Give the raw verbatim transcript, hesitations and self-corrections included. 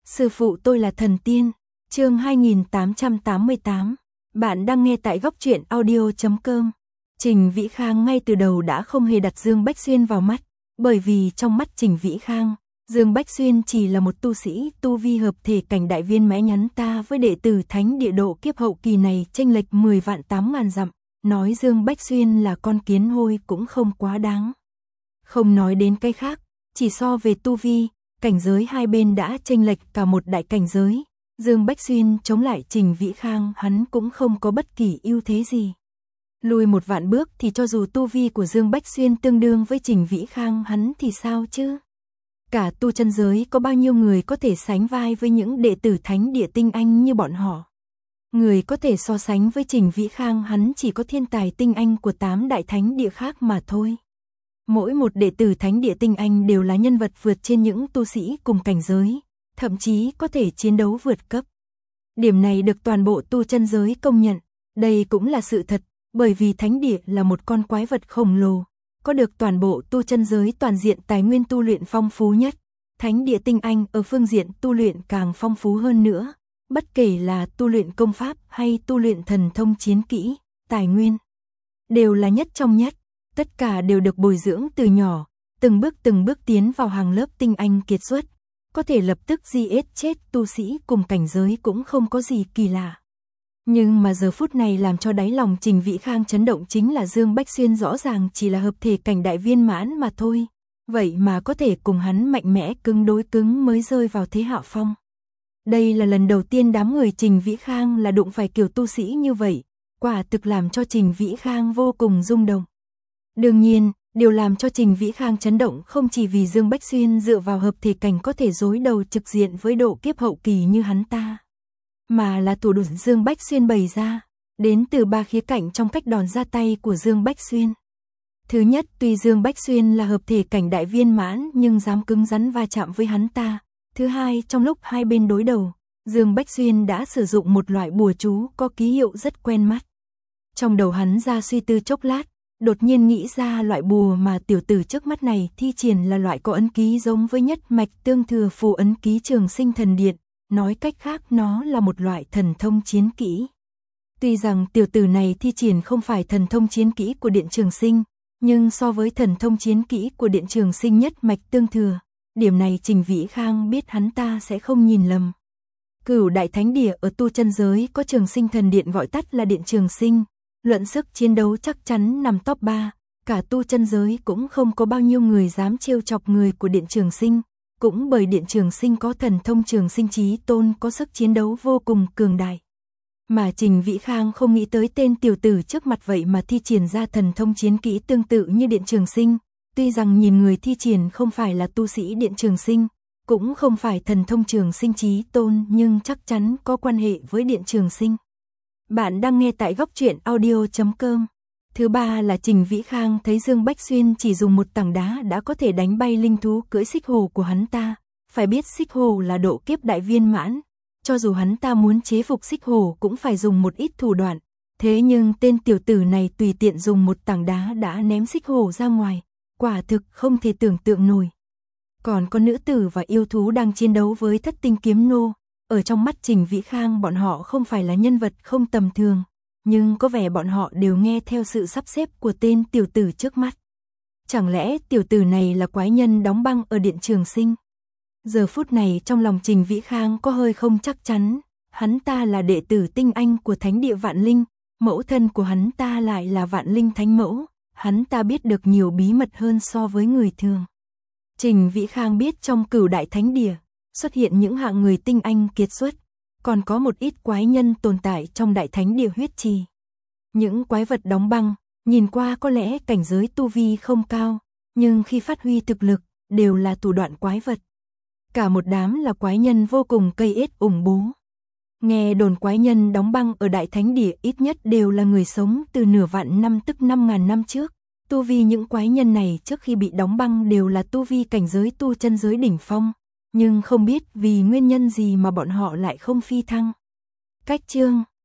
Sư phụ tôi là thần tiên. Chương hai nghìn tám trăm tám mươi tám. Bạn đang nghe tại góc truyện audio chấm com. Trình Vĩ Khang ngay từ đầu đã không hề đặt Dương Bách Xuyên vào mắt, bởi vì trong mắt Trình Vĩ Khang, Dương Bách Xuyên chỉ là một tu sĩ tu vi hợp thể cảnh đại viên mãn. Nhắn ta với đệ tử thánh địa độ kiếp hậu kỳ này chênh lệch mười vạn tám ngàn dặm, nói Dương Bách Xuyên là con kiến hôi cũng không quá đáng. Không nói đến cái khác, chỉ so về tu vi, cảnh giới hai bên đã chênh lệch cả một đại cảnh giới. Dương Bách Xuyên chống lại Trình Vĩ Khang, hắn cũng không có bất kỳ ưu thế gì. Lùi một vạn bước thì cho dù tu vi của Dương Bách Xuyên tương đương với Trình Vĩ Khang, hắn thì sao chứ? Cả tu chân giới có bao nhiêu người có thể sánh vai với những đệ tử thánh địa tinh anh như bọn họ? Người có thể so sánh với Trình Vĩ Khang, hắn chỉ có thiên tài tinh anh của tám đại thánh địa khác mà thôi. Mỗi một đệ tử thánh địa tinh anh đều là nhân vật vượt trên những tu sĩ cùng cảnh giới, thậm chí có thể chiến đấu vượt cấp. Điểm này được toàn bộ tu chân giới công nhận. Đây cũng là sự thật, bởi vì thánh địa là một con quái vật khổng lồ, có được toàn bộ tu chân giới toàn diện tài nguyên tu luyện phong phú nhất. Thánh địa tinh anh ở phương diện tu luyện càng phong phú hơn nữa, bất kể là tu luyện công pháp hay tu luyện thần thông chiến kỹ, tài nguyên đều là nhất trong nhất. Tất cả đều được bồi dưỡng từ nhỏ, từng bước từng bước tiến vào hàng lớp tinh anh kiệt xuất, có thể lập tức giết chết tu sĩ cùng cảnh giới cũng không có gì kỳ lạ. Nhưng mà giờ phút này làm cho đáy lòng Trình Vĩ Khang chấn động chính là Dương Bách Xuyên rõ ràng chỉ là hợp thể cảnh đại viên mãn mà thôi, vậy mà có thể cùng hắn mạnh mẽ cứng đối cứng mới rơi vào thế hạ phong. Đây là lần đầu tiên đám người Trình Vĩ Khang là đụng phải kiểu tu sĩ như vậy, quả thực làm cho Trình Vĩ Khang vô cùng rung động. Đương nhiên, điều làm cho Trình Vĩ Khang chấn động không chỉ vì Dương Bách Xuyên dựa vào hợp thể cảnh có thể đối đầu trực diện với độ kiếp hậu kỳ như hắn ta, mà là thủ đoạn Dương Bách Xuyên bày ra, đến từ ba khía cạnh trong cách đòn ra tay của Dương Bách Xuyên. Thứ nhất, tuy Dương Bách Xuyên là hợp thể cảnh đại viên mãn nhưng dám cứng rắn va chạm với hắn ta. Thứ hai, trong lúc hai bên đối đầu, Dương Bách Xuyên đã sử dụng một loại bùa chú có ký hiệu rất quen mắt. Trong đầu hắn ra suy tư chốc lát, đột nhiên nghĩ ra loại bùa mà tiểu tử trước mắt này thi triển là loại có ấn ký giống với nhất mạch tương thừa phù ấn ký Trường Sinh Thần Điện, nói cách khác nó là một loại thần thông chiến kỹ. Tuy rằng tiểu tử này thi triển không phải thần thông chiến kỹ của Điện Trường Sinh, nhưng so với thần thông chiến kỹ của Điện Trường Sinh nhất mạch tương thừa, điểm này Trình Vĩ Khang biết hắn ta sẽ không nhìn lầm. Cửu đại thánh địa ở tu chân giới có Trường Sinh Thần Điện, gọi tắt là Điện Trường Sinh. Luận sức chiến đấu chắc chắn nằm top ba, cả tu chân giới cũng không có bao nhiêu người dám trêu chọc người của Điện Trường Sinh, cũng bởi Điện Trường Sinh có thần thông Trường Sinh Chí Tôn có sức chiến đấu vô cùng cường đại. Mà Trình Vĩ Khang không nghĩ tới tên tiểu tử trước mặt vậy mà thi triển ra thần thông chiến kỹ tương tự như Điện Trường Sinh, tuy rằng nhìn người thi triển không phải là tu sĩ Điện Trường Sinh, cũng không phải thần thông Trường Sinh Chí Tôn nhưng chắc chắn có quan hệ với Điện Trường Sinh. Bạn đang nghe tại góc truyện audio chấm com. Thứ ba là Trình Vĩ Khang thấy Dương Bách Xuyên chỉ dùng một tảng đá đã có thể đánh bay linh thú cưỡi xích hổ của hắn ta. Phải biết xích hổ là độ kiếp đại viên mãn, cho dù hắn ta muốn chế phục xích hổ cũng phải dùng một ít thủ đoạn. Thế nhưng tên tiểu tử này tùy tiện dùng một tảng đá đã ném xích hổ ra ngoài, quả thực không thể tưởng tượng nổi. Còn có nữ tử và yêu thú đang chiến đấu với thất tinh kiếm nô. Ở trong mắt Trình Vĩ Khang bọn họ không phải là nhân vật không tầm thường, nhưng có vẻ bọn họ đều nghe theo sự sắp xếp của tên tiểu tử trước mắt. Chẳng lẽ tiểu tử này là quái nhân đóng băng ở Điện Trường Sinh? Giờ phút này trong lòng Trình Vĩ Khang có hơi không chắc chắn, hắn ta là đệ tử tinh anh của thánh địa Vạn Linh, mẫu thân của hắn ta lại là Vạn Linh Thánh Mẫu, hắn ta biết được nhiều bí mật hơn so với người thường. Trình Vĩ Khang biết trong cửu đại thánh địa xuất hiện những hạng người tinh anh kiệt xuất, còn có một ít quái nhân tồn tại trong đại thánh địa huyết trì. Những quái vật đóng băng, nhìn qua có lẽ cảnh giới tu vi không cao, nhưng khi phát huy thực lực, đều là thủ đoạn quái vật. Cả một đám là quái nhân vô cùng cây ết ủng bố. Nghe đồn quái nhân đóng băng ở đại thánh địa ít nhất đều là người sống từ nửa vạn năm tức năm ngàn năm trước. Tu vi những quái nhân này trước khi bị đóng băng đều là tu vi cảnh giới tu chân giới đỉnh phong. Nhưng không biết vì nguyên nhân gì mà bọn họ lại không phi thăng. Cách chương